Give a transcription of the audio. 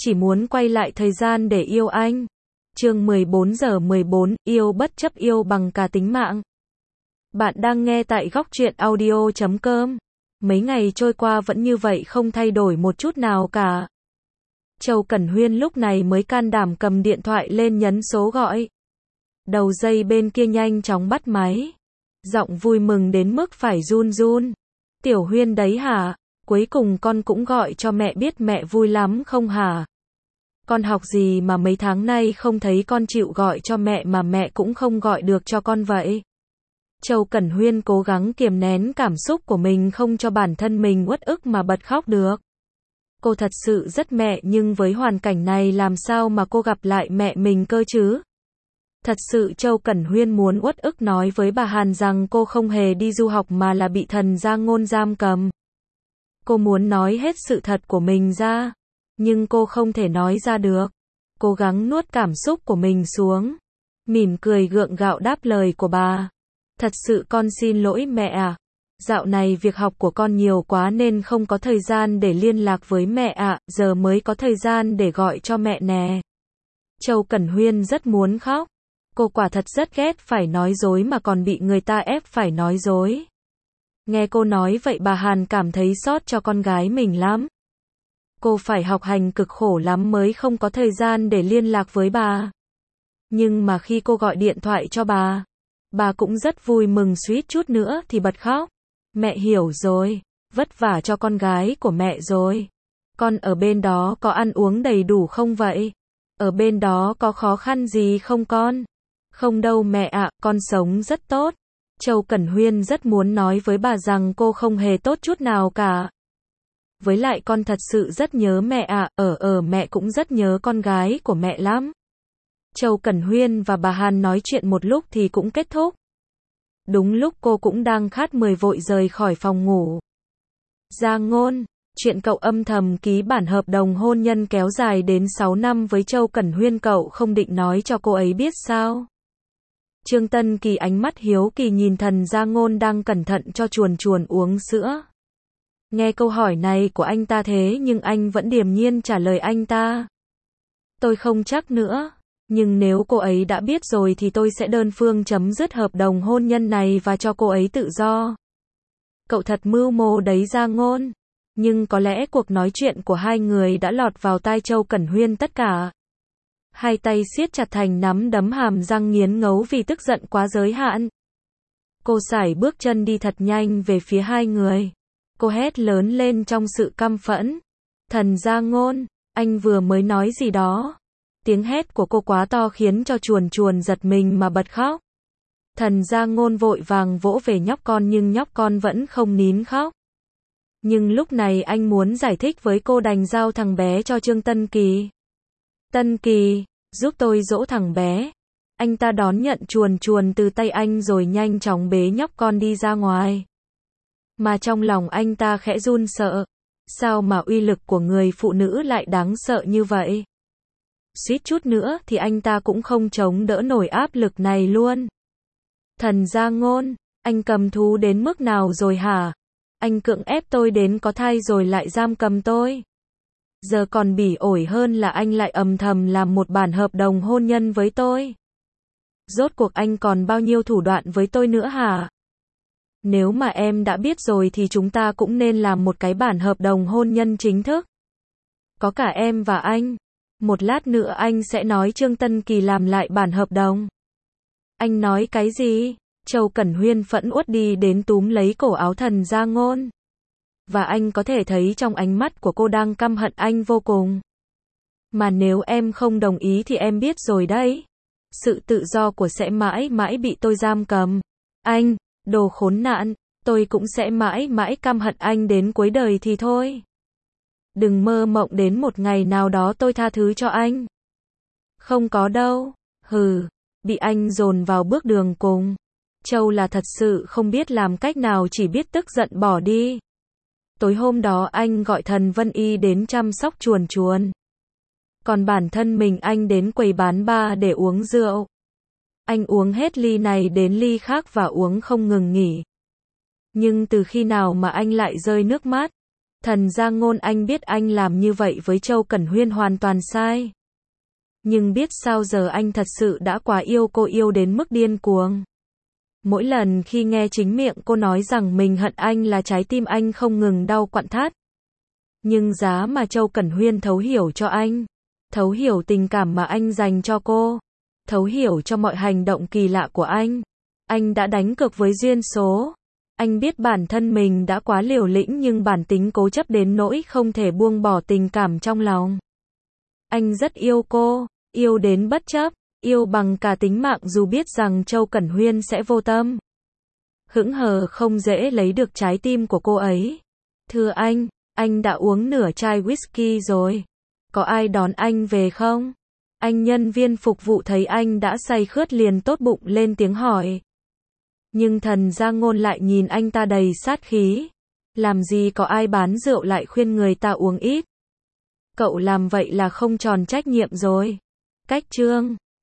chỉ muốn quay lại thời gian để yêu anh. Chương 14:14, yêu bất chấp yêu bằng cả tính mạng. Bạn đang nghe tại góc truyện audio.com. Mấy ngày trôi qua vẫn như vậy không thay đổi một chút nào cả. Châu Cẩn Huyên lúc này mới can đảm cầm điện thoại lên nhấn số gọi. Đầu dây bên kia nhanh chóng bắt máy. Giọng vui mừng đến mức phải run run. Tiểu Huyên đấy hả? Cuối cùng con cũng gọi cho mẹ biết mẹ vui lắm không hả? Con học gì mà mấy tháng nay không thấy con chịu gọi cho mẹ mà mẹ cũng không gọi được cho con vậy? Châu Cẩn Huyên cố gắng kiềm nén cảm xúc của mình không cho bản thân mình uất ức mà bật khóc được. Cô thật sự rất mẹ nhưng với hoàn cảnh này làm sao mà cô gặp lại mẹ mình cơ chứ? Thật sự Châu Cẩn Huyên muốn uất ức nói với bà Hàn rằng cô không hề đi du học mà là bị thần Giang Ngôn giam cầm. Cô muốn nói hết sự thật của mình ra, nhưng cô không thể nói ra được. Cố gắng nuốt cảm xúc của mình xuống, mỉm cười gượng gạo đáp lời của bà. Thật sự con xin lỗi mẹ ạ. Dạo này việc học của con nhiều quá nên không có thời gian để liên lạc với mẹ ạ, giờ mới có thời gian để gọi cho mẹ nè. Châu Cẩn Huyên rất muốn khóc. Cô quả thật rất ghét phải nói dối mà còn bị người ta ép phải nói dối. Nghe cô nói vậy bà Hàn cảm thấy xót cho con gái mình lắm. Cô phải học hành cực khổ lắm mới không có thời gian để liên lạc với bà. Nhưng mà khi cô gọi điện thoại cho bà cũng rất vui mừng suýt chút nữa thì bật khóc. Mẹ hiểu rồi, vất vả cho con gái của mẹ rồi. Con ở bên đó có ăn uống đầy đủ không vậy? Ở bên đó có khó khăn gì không con? Không đâu mẹ ạ, con sống rất tốt. Châu Cẩn Huyên rất muốn nói với bà rằng cô không hề tốt chút nào cả. Với lại con thật sự rất nhớ mẹ ạ, mẹ cũng rất nhớ con gái của mẹ lắm. Châu Cẩn Huyên và bà Hàn nói chuyện một lúc thì cũng kết thúc. Đúng lúc cô cũng đang khát mười vội rời khỏi phòng ngủ. Giang Ngôn, chuyện cậu âm thầm ký bản hợp đồng hôn nhân kéo dài đến 6 năm với Châu Cẩn Huyên cậu không định nói cho cô ấy biết sao? Trương Tân Kỳ ánh mắt hiếu kỳ nhìn thần Giang Ngôn đang cẩn thận cho chuồn chuồn uống sữa. Nghe câu hỏi này của anh ta thế nhưng anh vẫn điềm nhiên trả lời anh ta. Tôi không chắc nữa, nhưng nếu cô ấy đã biết rồi thì tôi sẽ đơn phương chấm dứt hợp đồng hôn nhân này và cho cô ấy tự do. Cậu thật mưu mô đấy Giang Ngôn. Nhưng có lẽ cuộc nói chuyện của hai người đã lọt vào tai Châu Cẩn Huyên tất cả. Hai tay siết chặt thành nắm đấm hàm răng nghiến ngấu vì tức giận quá giới hạn. Cô sải bước chân đi thật nhanh về phía hai người. Cô hét lớn lên trong sự căm phẫn. Thần Giang Ngôn, anh vừa mới nói gì đó? Tiếng hét của cô quá to khiến cho chuồn chuồn giật mình mà bật khóc. Thần Giang Ngôn vội vàng vỗ về nhóc con nhưng nhóc con vẫn không nín khóc. Nhưng lúc này anh muốn giải thích với cô đành giao thằng bé cho Trương Tân Kỳ. Tân Kỳ, giúp tôi dỗ thằng bé. Anh ta đón nhận chuồn chuồn từ tay anh rồi nhanh chóng bế nhóc con đi ra ngoài. Mà trong lòng anh ta khẽ run sợ. Sao mà uy lực của người phụ nữ lại đáng sợ như vậy? Suýt chút nữa thì anh ta cũng không chống đỡ nổi áp lực này luôn. Thần Giang Ngôn, anh cầm thú đến mức nào rồi hả? Anh cưỡng ép tôi đến có thai rồi lại giam cầm tôi. Giờ còn bỉ ổi hơn là anh lại âm thầm làm một bản hợp đồng hôn nhân với tôi. Rốt cuộc anh còn bao nhiêu thủ đoạn với tôi nữa hả? Nếu mà em đã biết rồi thì chúng ta cũng nên làm một cái bản hợp đồng hôn nhân chính thức. Có cả em và anh. Một lát nữa anh sẽ nói Trương Tân Kỳ làm lại bản hợp đồng. Anh nói cái gì? Châu Cẩn Huyên phẫn uất đi đến túm lấy cổ áo thần Giang Ngôn. Và anh có thể thấy trong ánh mắt của cô đang căm hận anh vô cùng. Mà nếu em không đồng ý thì em biết rồi đấy. Sự tự do của sẽ mãi mãi bị tôi giam cầm. Anh, đồ khốn nạn, tôi cũng sẽ mãi mãi căm hận anh đến cuối đời thì thôi. Đừng mơ mộng đến một ngày nào đó tôi tha thứ cho anh. Không có đâu, bị anh dồn vào bước đường cùng. Châu là thật sự không biết làm cách nào chỉ biết tức giận bỏ đi. Tối hôm đó anh gọi thần Vân Y đến chăm sóc chuồn chuồn. Còn bản thân mình anh đến quầy bán bar để uống rượu. Anh uống hết ly này đến ly khác và uống không ngừng nghỉ. Nhưng từ khi nào mà anh lại rơi nước mắt? Thần Gia Ngôn, anh biết anh làm như vậy với Châu Cẩn Huyên hoàn toàn sai. Nhưng biết sao giờ, anh thật sự đã quá yêu cô, yêu đến mức điên cuồng. Mỗi lần khi nghe chính miệng cô nói rằng mình hận anh là trái tim anh không ngừng đau quặn thắt. Nhưng giá mà Châu Cẩn Huyên thấu hiểu cho anh, thấu hiểu tình cảm mà anh dành cho cô, thấu hiểu cho mọi hành động kỳ lạ của anh đã đánh cược với duyên số. Anh biết bản thân mình đã quá liều lĩnh nhưng bản tính cố chấp đến nỗi không thể buông bỏ tình cảm trong lòng. Anh rất yêu cô, yêu đến bất chấp, yêu bằng cả tính mạng dù biết rằng Châu Cẩn Huyên sẽ vô tâm. Hững hờ không dễ lấy được trái tim của cô ấy. Thưa anh đã uống nửa chai whisky rồi. Có ai đón anh về không? Anh nhân viên phục vụ thấy anh đã say khướt liền tốt bụng lên tiếng hỏi. Nhưng Thần Gia Ngôn lại nhìn anh ta đầy sát khí. Làm gì có ai bán rượu lại khuyên người ta uống ít. Cậu làm vậy là không tròn trách nhiệm rồi. Cách chương